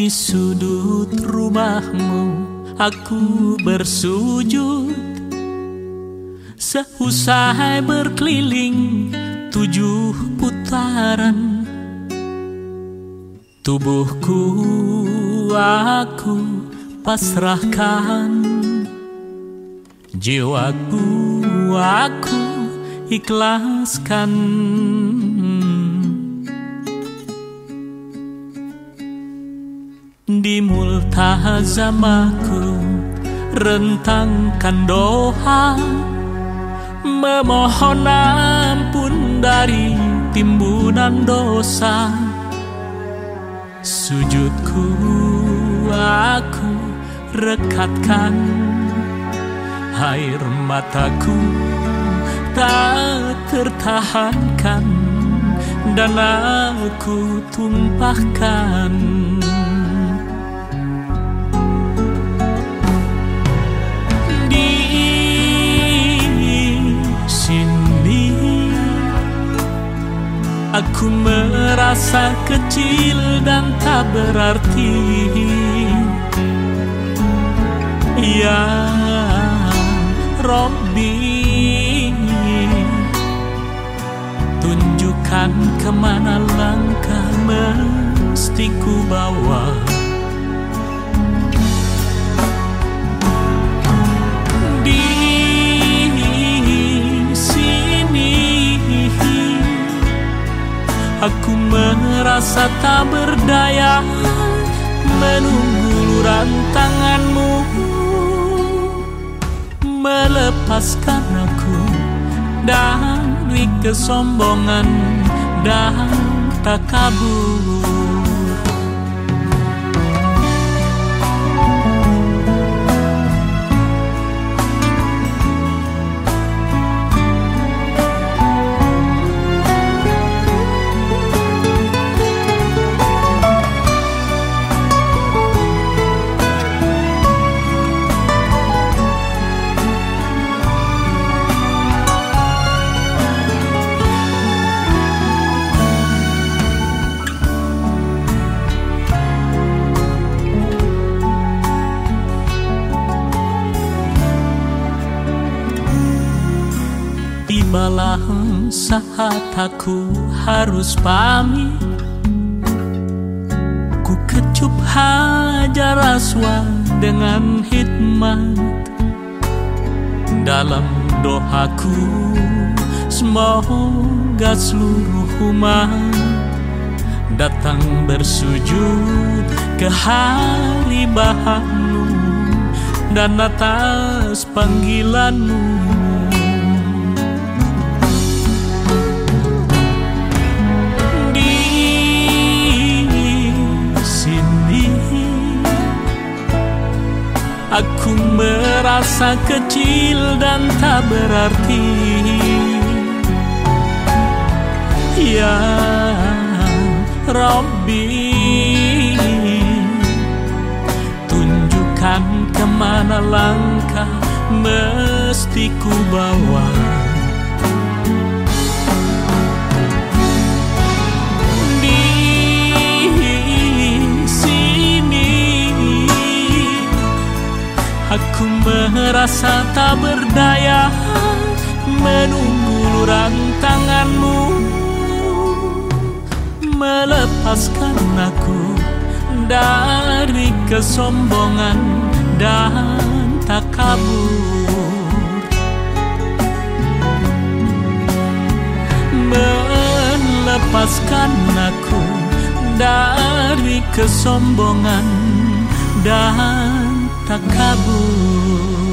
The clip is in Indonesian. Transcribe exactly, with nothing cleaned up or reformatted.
sudut rumahmu aku bersujud, seusai berkeliling tujuh putaran. Tubuhku aku pasrahkan, jiwaku aku ikhlaskan. Di multazamaku rentangkan doa, memohon ampun dari timbunan dosa. Sujudku aku rekatkan, air mataku tak tertahankan dan aku tumpahkan. Aku merasa kecil dan tak berarti. Ya Rabbi, tunjukkan kemana langkah mesti ku bawa. Aku merasa tak berdaya menunggu uluran tanganmu melepaskan aku dari kesombongan dan takabur. Tibalah saat aku harus pamit, ku kecup hajar aswad dengan hikmat. Dalam doaku semoga seluruh umat datang bersujud ke haribahanmu dan atas panggilanmu. Aku merasa kecil dan tak berarti. Ya Rabbi, tunjukkan kemana langkah mesti ku bawa. Aku merasa tak berdaya menunggu uluran tanganmu melepaskan aku dari kesombongan dan takabur. Melepaskan aku dari kesombongan dan takabur.